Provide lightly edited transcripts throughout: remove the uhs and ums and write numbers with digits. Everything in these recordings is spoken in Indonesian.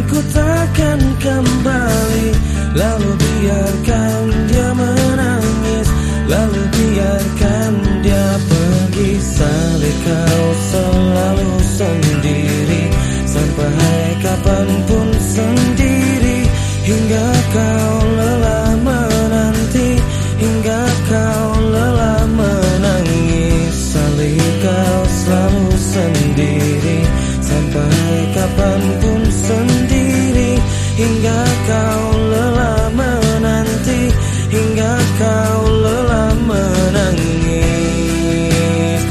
ku takkan kembali. Lalu biarkan dia menangis, lalu biarkan dia pergi. Salih kau selalu sendiri, sampai kapanpun sendiri. Hingga kau lelah menanti, hingga kau lelah menangis. Salih kau selalu sendiri, sampai kapanpun sendiri. Hingga kau lelah menanti, hingga kau lelah menangis.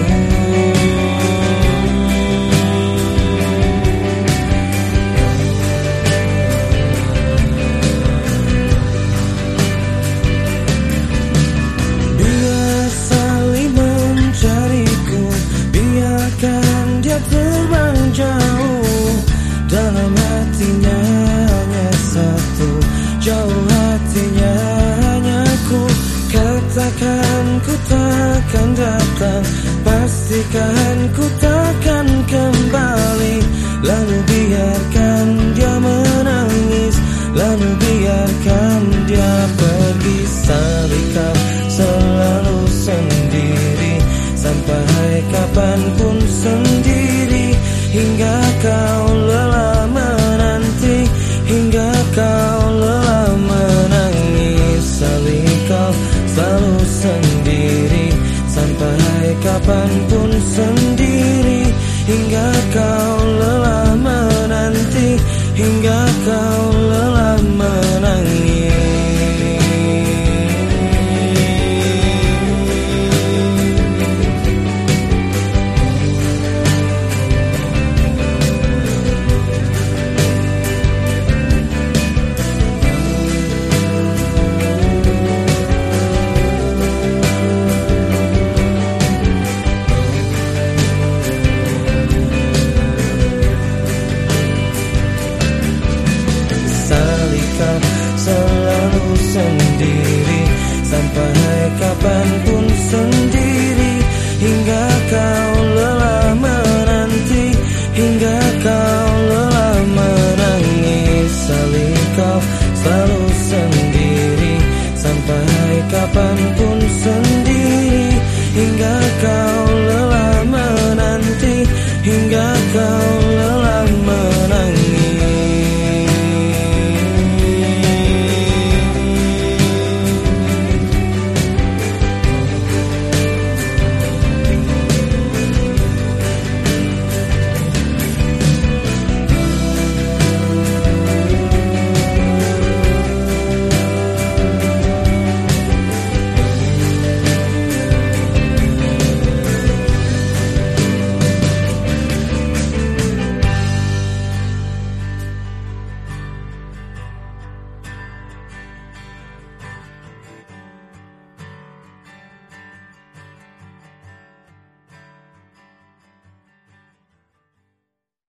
Biar saling mencariku, biarkan dia terbang jauh. Dalam hatinya hanya satu, jauh hatinya hanya ku. Katakan ku takkan datang, pastikan ku takkan kembali. Lalu biarkan dia menangis, lalu biarkan dia pergi. Salih kau selalu sendiri, sampai kapanpun sendiri. Hingga kau lelah menanti, hingga kau lelah menangis. Salih kau selalu sendiri, sampai kapanpun sendiri. Hingga kau lelah menanti, hingga kau lelah menangis. Selalu sendiri, sampai kapanpun sendiri. Hingga kau lelah menanti, hingga kau lelah menangis. Salih kau selalu sendiri, sampai kapanpun sendiri. Hingga kau lelah menanti, hingga kau